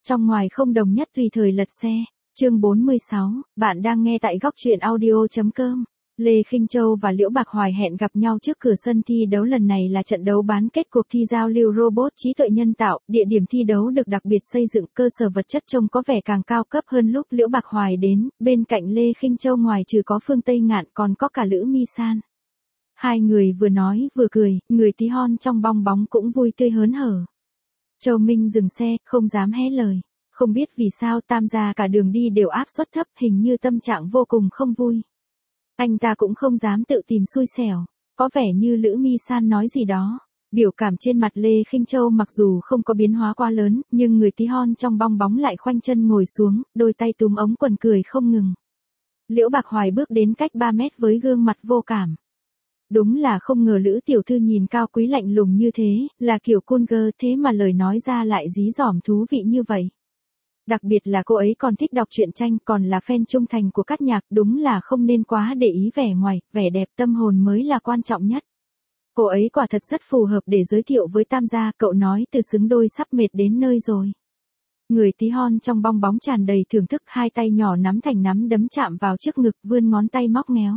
Trong ngoài không đồng nhất tùy thời lật xe. Chương 46, bạn đang nghe tại góc truyện audio.com. Lê Khinh Châu và Liễu Bạc Hoài hẹn gặp nhau trước cửa sân thi đấu, lần này là trận đấu bán kết cuộc thi giao lưu robot trí tuệ nhân tạo, địa điểm thi đấu được đặc biệt xây dựng, cơ sở vật chất trông có vẻ càng cao cấp hơn lúc Liễu Bạc Hoài đến, bên cạnh Lê Khinh Châu ngoài trừ có Phương Tây Ngạn còn có cả Lữ Mi San. Hai người vừa nói vừa cười, người tí hon trong bong bóng cũng vui tươi hớn hở. Châu Minh dừng xe, không dám hé lời. Không biết vì sao Tam gia cả đường đi đều áp suất thấp, hình như tâm trạng vô cùng không vui. Anh ta cũng không dám tự tìm xui xẻo, có vẻ như Lữ Mi San nói gì đó. Biểu cảm trên mặt Lê Khinh Châu mặc dù không có biến hóa quá lớn, nhưng người tí hon trong bong bóng lại khoanh chân ngồi xuống, đôi tay túm ống quần cười không ngừng. Liễu Bạc Hoài bước đến cách 3 mét với gương mặt vô cảm. Đúng là không ngờ Lữ tiểu thư nhìn cao quý lạnh lùng như thế, là kiểu cool girl, thế mà lời nói ra lại dí dỏm thú vị như vậy. Đặc biệt là cô ấy còn thích đọc truyện tranh, còn là fan trung thành của Cát Nhạc, đúng là không nên quá để ý vẻ ngoài, vẻ đẹp tâm hồn mới là quan trọng nhất. Cô ấy quả thật rất phù hợp để giới thiệu với Tam gia, cậu nói từ xứng đôi sắp mệt đến nơi rồi. Người tí hon trong bong bóng tràn đầy thưởng thức, hai tay nhỏ nắm thành nắm đấm chạm vào trước ngực, vươn ngón tay móc méo.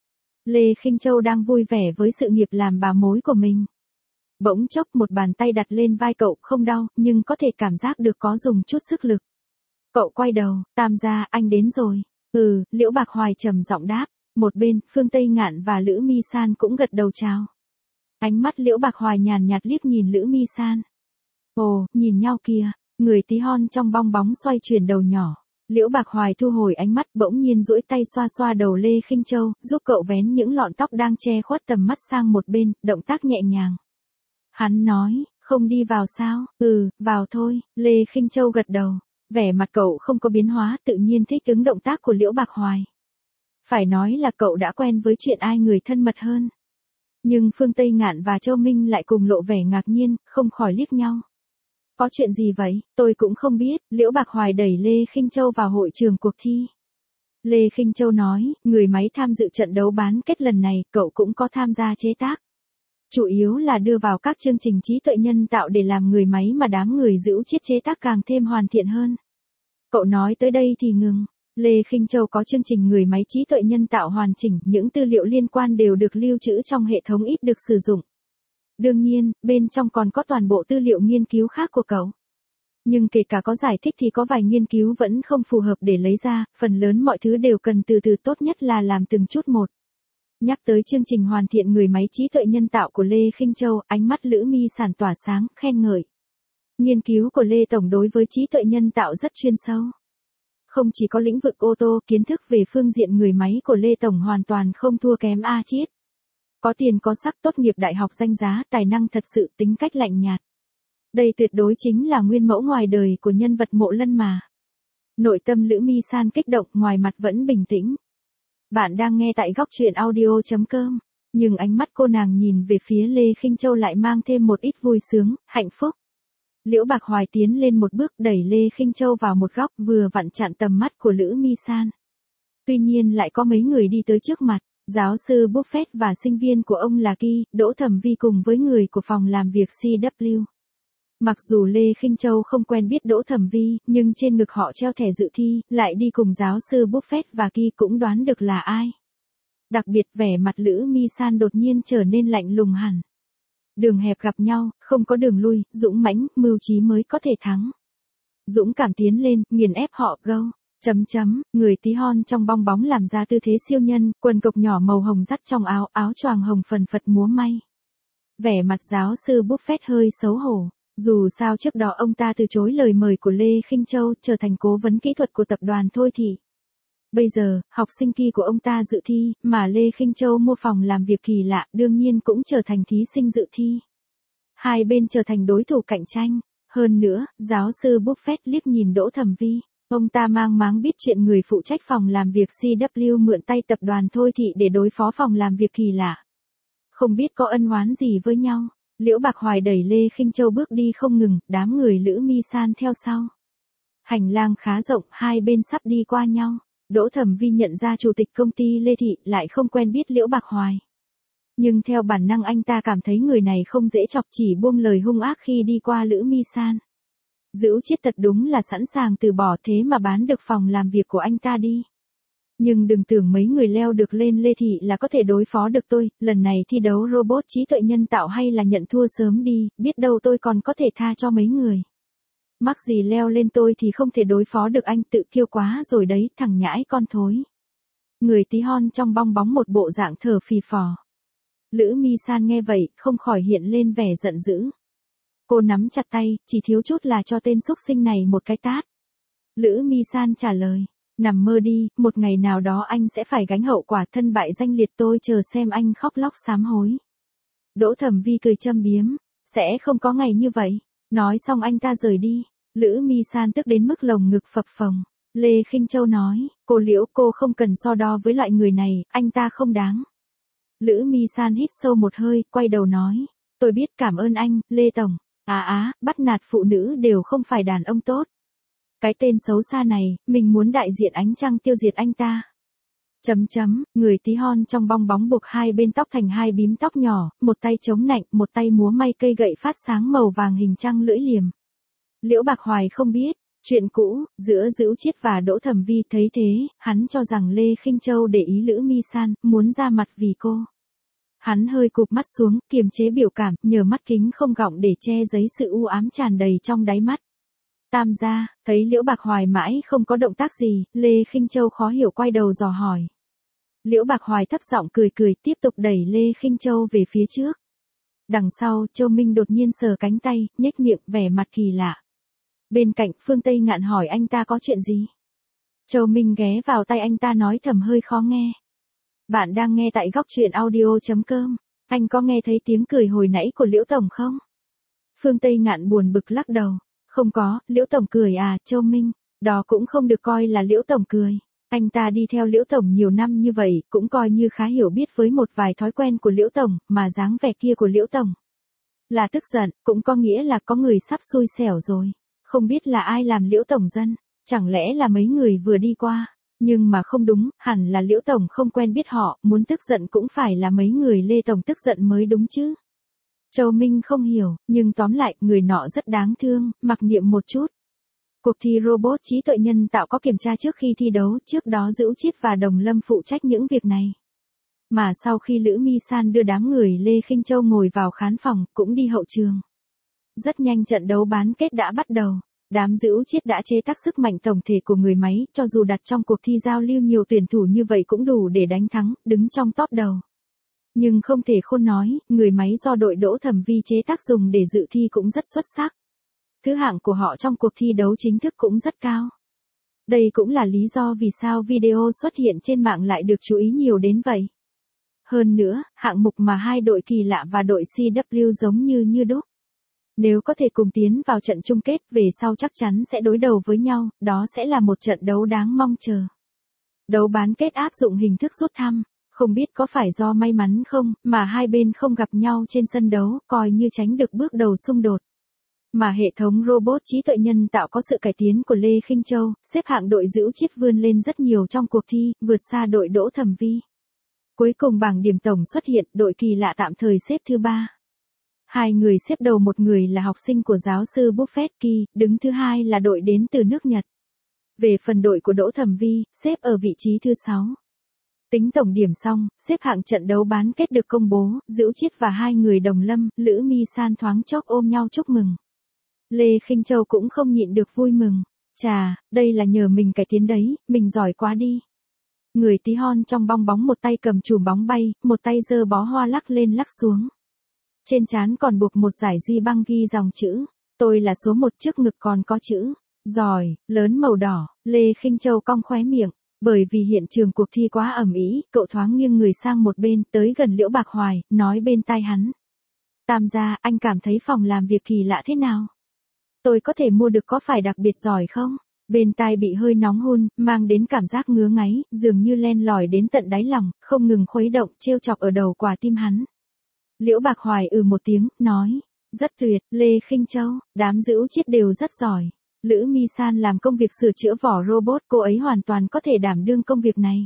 Lê Khinh Châu đang vui vẻ với sự nghiệp làm bà mối của mình. Bỗng chốc một bàn tay đặt lên vai cậu, không đau, nhưng có thể cảm giác được có dùng chút sức lực. Cậu quay đầu, Tam gia, anh đến rồi. Liễu Bạc Hoài trầm giọng đáp. Một bên, Phương Tây Ngạn và Lữ Mi San cũng gật đầu chào. Ánh mắt Liễu Bạc Hoài nhàn nhạt liếc nhìn Lữ Mi San. Ồ, nhìn nhau kìa. Người tí hon trong bong bóng xoay chuyển đầu nhỏ. Liễu Bạc Hoài thu hồi ánh mắt, bỗng nhiên duỗi tay xoa xoa đầu Lê Khinh Châu, giúp cậu vén những lọn tóc đang che khuất tầm mắt sang một bên, động tác nhẹ nhàng. Hắn nói, không đi vào sao? Vào thôi. Lê Khinh Châu gật đầu. Vẻ mặt cậu không có biến hóa, tự nhiên thích ứng động tác của Liễu Bạc Hoài. Phải nói là cậu đã quen với chuyện ai người thân mật hơn. Nhưng Phương Tây Ngạn và Châu Minh lại cùng lộ vẻ ngạc nhiên, không khỏi liếc nhau. Có chuyện gì vậy? Tôi cũng không biết. Liễu Bạc Hoài đẩy Lê Khinh Châu vào hội trường cuộc thi. Lê Khinh Châu nói, người máy tham dự trận đấu bán kết lần này, cậu cũng có tham gia chế tác. Chủ yếu là đưa vào các chương trình trí tuệ nhân tạo để làm người máy mà đám người giữ chiết chế tác càng thêm hoàn thiện hơn. Cậu nói tới đây thì ngừng. Lê Khinh Châu có chương trình người máy trí tuệ nhân tạo hoàn chỉnh, những tư liệu liên quan đều được lưu trữ trong hệ thống ít được sử dụng. Đương nhiên, bên trong còn có toàn bộ tư liệu nghiên cứu khác của cậu. Nhưng kể cả có giải thích thì có vài nghiên cứu vẫn không phù hợp để lấy ra, phần lớn mọi thứ đều cần từ từ, tốt nhất là làm từng chút một. Nhắc tới chương trình hoàn thiện người máy trí tuệ nhân tạo của Lê Khinh Châu, ánh mắt Lữ Mi San tỏa sáng, khen ngợi. Nghiên cứu của Lê Tổng đối với trí tuệ nhân tạo rất chuyên sâu. Không chỉ có lĩnh vực ô tô, kiến thức về phương diện người máy của Lê Tổng hoàn toàn không thua kém A Chiết. Có tiền có sắc, tốt nghiệp đại học danh giá, tài năng thật sự, tính cách lạnh nhạt. Đây tuyệt đối chính là nguyên mẫu ngoài đời của nhân vật Mộ Lân mà. Nội tâm Lữ Mi San kích động, ngoài mặt vẫn bình tĩnh. Bạn đang nghe tại góc truyện audio.com, nhưng ánh mắt cô nàng nhìn về phía Lê Khinh Châu lại mang thêm một ít vui sướng, hạnh phúc. Liễu Bạc Hoài tiến lên một bước, đẩy Lê Khinh Châu vào một góc, vừa vặn chặn tầm mắt của Lữ Mi San. Tuy nhiên lại có mấy người đi tới trước mặt, giáo sư Buffett và sinh viên của ông là Ki, Đỗ Thẩm Vi cùng với người của phòng làm việc CW. Mặc dù Lê Khinh Châu không quen biết Đỗ Thẩm Vi, nhưng trên ngực họ treo thẻ dự thi, lại đi cùng giáo sư Buffett và Ki cũng đoán được là ai. Đặc biệt vẻ mặt Lữ Mi San đột nhiên trở nên lạnh lùng hẳn. Đường hẹp gặp nhau, không có đường lui, dũng mãnh, mưu trí mới có thể thắng. Dũng cảm tiến lên, nghiền ép họ, go. Người tí hon trong bong bóng làm ra tư thế siêu nhân, quần cộc nhỏ màu hồng dắt trong áo, áo choàng hồng phần phật múa may. Vẻ mặt giáo sư Buffett hơi xấu hổ. Dù sao trước đó ông ta từ chối lời mời của Lê Khinh Châu trở thành cố vấn kỹ thuật của tập đoàn Thôi Thị. Bây giờ, học sinh Ki của ông ta dự thi, mà Lê Khinh Châu mua phòng làm việc kỳ lạ, đương nhiên cũng trở thành thí sinh dự thi. Hai bên trở thành đối thủ cạnh tranh. Hơn nữa, giáo sư Buffett liếc nhìn Đỗ Thẩm Vi. Ông ta mang máng biết chuyện người phụ trách phòng làm việc CW mượn tay tập đoàn Thôi Thị để đối phó phòng làm việc kỳ lạ. Không biết có ân oán gì với nhau. Liễu Bạc Hoài đẩy Lê Khinh Châu bước đi không ngừng, đám người Lữ Mi San theo sau. Hành lang khá rộng, hai bên sắp đi qua nhau. Đỗ Thẩm Vi nhận ra chủ tịch công ty Lê Thị lại không quen biết Liễu Bạc Hoài. Nhưng theo bản năng anh ta cảm thấy người này không dễ chọc, chỉ buông lời hung ác khi đi qua Lữ Mi San. Dữu Chiết thật đúng là sẵn sàng từ bỏ thế mà bán được phòng làm việc của anh ta đi. Nhưng đừng tưởng mấy người leo được lên Lê Thị là có thể đối phó được tôi, lần này thi đấu robot trí tuệ nhân tạo hay là nhận thua sớm đi, biết đâu tôi còn có thể tha cho mấy người. Mắc gì leo lên tôi thì không thể đối phó được anh, tự kiêu quá rồi đấy, thằng nhãi con thối. Người tí hon trong bong bóng một bộ dạng thở phì phò. Lữ Mi San nghe vậy, không khỏi hiện lên vẻ giận dữ. Cô nắm chặt tay, chỉ thiếu chút là cho tên xúc sinh này một cái tát. Lữ Mi San trả lời, nằm mơ đi, một ngày nào đó anh sẽ phải gánh hậu quả thân bại danh liệt, tôi chờ xem anh khóc lóc sám hối. Đỗ Thẩm Vi cười châm biếm, sẽ không có ngày như vậy. Nói xong anh ta rời đi. Lữ Mi San tức đến mức lồng ngực phập phồng. Lê Khinh Châu nói, cô Liễu, cô không cần so đo với loại người này, anh ta không đáng. Lữ Mi San hít sâu một hơi, quay đầu nói, tôi biết, cảm ơn anh, Lê Tổng. Bắt nạt phụ nữ đều không phải đàn ông tốt. Cái tên xấu xa này, mình muốn đại diện ánh trăng tiêu diệt anh ta. Người tí hon trong bong bóng buộc hai bên tóc thành hai bím tóc nhỏ, một tay chống nạnh, một tay múa may cây gậy phát sáng màu vàng hình trăng lưỡi liềm. Liễu Bạc Hoài không biết, chuyện cũ, giữa Dữu Chiết và Đỗ Thẩm Vi thấy thế, hắn cho rằng Lê Khinh Châu để ý Lữ Mi San, muốn ra mặt vì cô. Hắn hơi cụp mắt xuống, kiềm chế biểu cảm, nhờ mắt kính không gọng để che giấy sự u ám tràn đầy trong đáy mắt. Tam gia, thấy Liễu Bạc Hoài mãi không có động tác gì, Lê Khinh Châu khó hiểu quay đầu dò hỏi. Liễu Bạc Hoài thấp giọng cười cười, tiếp tục đẩy Lê Khinh Châu về phía trước. Đằng sau, Châu Minh đột nhiên sờ cánh tay, nhếch miệng, vẻ mặt kỳ lạ. Bên cạnh, Phương Tây Ngạn hỏi anh ta có chuyện gì. Châu Minh ghé vào tay anh ta nói thầm hơi khó nghe. Bạn đang nghe tại góc truyện audio.com. Anh có nghe thấy tiếng cười hồi nãy của Liễu Tổng không? Phương Tây Ngạn buồn bực lắc đầu. Không có, Liễu Tổng cười à, Châu Minh. Đó cũng không được coi là Liễu Tổng cười. Anh ta đi theo Liễu Tổng nhiều năm như vậy, cũng coi như khá hiểu biết với một vài thói quen của Liễu Tổng, mà dáng vẻ kia của Liễu Tổng là tức giận, cũng có nghĩa là có người sắp xui xẻo rồi. Không biết là ai làm Liễu Tổng dân, chẳng lẽ là mấy người vừa đi qua. Nhưng mà không đúng, hẳn là Liễu Tổng không quen biết họ, muốn tức giận cũng phải là mấy người Lê Tổng tức giận mới đúng chứ. Châu Minh không hiểu, nhưng tóm lại, người nọ rất đáng thương, mặc niệm một chút. Cuộc thi robot trí tuệ nhân tạo có kiểm tra trước khi thi đấu, trước đó Dữu Chiết và Đồng Lâm phụ trách những việc này. Mà sau khi Lữ Mi San đưa đám người Lê Khinh Châu ngồi vào khán phòng, cũng đi hậu trường. Rất nhanh trận đấu bán kết đã bắt đầu. Đám Dữu Chiết đã chế tác sức mạnh tổng thể của người máy, cho dù đặt trong cuộc thi giao lưu nhiều tuyển thủ như vậy cũng đủ để đánh thắng, đứng trong top đầu. Nhưng không thể khôn nói, người máy do đội Đỗ Thẩm Vi chế tác dùng để dự thi cũng rất xuất sắc. Thứ hạng của họ trong cuộc thi đấu chính thức cũng rất cao. Đây cũng là lý do vì sao video xuất hiện trên mạng lại được chú ý nhiều đến vậy. Hơn nữa, hạng mục mà hai đội Kỳ Lạ và đội CW giống như đúc. Nếu có thể cùng tiến vào trận chung kết, về sau chắc chắn sẽ đối đầu với nhau, đó sẽ là một trận đấu đáng mong chờ. Đấu bán kết áp dụng hình thức rút thăm, không biết có phải do may mắn không, mà hai bên không gặp nhau trên sân đấu, coi như tránh được bước đầu xung đột. Mà hệ thống robot trí tuệ nhân tạo có sự cải tiến của Lê Khinh Châu, xếp hạng đội Dữu Chiết vươn lên rất nhiều trong cuộc thi, vượt xa đội Đỗ Thẩm Vi. Cuối cùng bảng điểm tổng xuất hiện, đội Kỳ Lạ tạm thời xếp thứ 3. Hai người xếp đầu, một người là học sinh của giáo sư Buffett Kỳ, đứng thứ hai là đội đến từ nước Nhật. Về phần đội của Đỗ Thẩm Vi, xếp ở vị trí thứ 6. Tính tổng điểm xong, xếp hạng trận đấu bán kết được công bố, Dữu Chiết và hai người Đồng Lâm, Lữ Mi San thoáng chốc ôm nhau chúc mừng. Lê Khinh Châu cũng không nhịn được vui mừng. Chà, đây là nhờ mình cải tiến đấy, mình giỏi quá đi. Người tí hon trong bong bóng một tay cầm chùm bóng bay, một tay giơ bó hoa lắc lên lắc xuống. Trên trán còn buộc một dải duy băng ghi dòng chữ, tôi là số 1, trước ngực còn có chữ, giỏi, lớn màu đỏ. Lê Khinh Châu cong khóe miệng, bởi vì hiện trường cuộc thi quá ầm ĩ, cậu thoáng nghiêng người sang một bên, tới gần Liễu Bạc Hoài, nói bên tai hắn. Tam gia, anh cảm thấy phòng làm việc Kỳ Lạ thế nào? Tôi có thể mua được, có phải đặc biệt giỏi không? Bên tai bị hơi nóng hun, mang đến cảm giác ngứa ngáy, dường như len lỏi đến tận đáy lòng, không ngừng khuấy động, trêu chọc ở đầu quả tim hắn. Liễu Bạc Hoài một tiếng, nói, rất tuyệt, Lê Khinh Châu, đám Dữu Chiết đều rất giỏi. Lữ Mi San làm công việc sửa chữa vỏ robot, cô ấy hoàn toàn có thể đảm đương công việc này.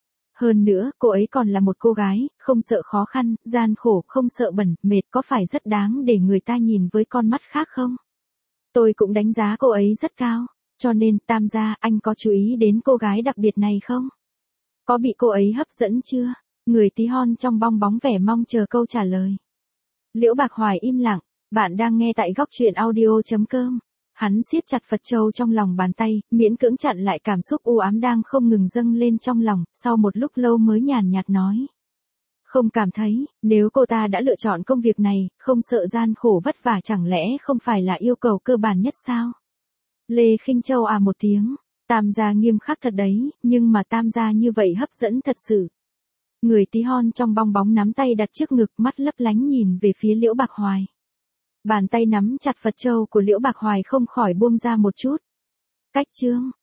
Hơn nữa, cô ấy còn là một cô gái, không sợ khó khăn, gian khổ, không sợ bẩn, mệt, có phải rất đáng để người ta nhìn với con mắt khác không? Tôi cũng đánh giá cô ấy rất cao, cho nên Tam gia anh có chú ý đến cô gái đặc biệt này không? Có bị cô ấy hấp dẫn chưa? Người tí hon trong bong bóng vẻ mong chờ câu trả lời. Liễu Bạc Hoài im lặng, bạn đang nghe tại góc truyện audio.com. Hắn siết chặt Phật châu trong lòng bàn tay, miễn cưỡng chặn lại cảm xúc u ám đang không ngừng dâng lên trong lòng, sau một lúc lâu mới nhàn nhạt nói. Không cảm thấy, nếu cô ta đã lựa chọn công việc này, không sợ gian khổ vất vả chẳng lẽ không phải là yêu cầu cơ bản nhất sao? Lê Khinh Châu à một tiếng, Tam gia nghiêm khắc thật đấy, nhưng mà Tam gia như vậy hấp dẫn thật sự. Người tí hon trong bong bóng nắm tay đặt trước ngực, mắt lấp lánh nhìn về phía Liễu Bạc Hoài. Bàn tay nắm chặt Phật châu của Liễu Bạc Hoài không khỏi buông ra một chút. Cách chương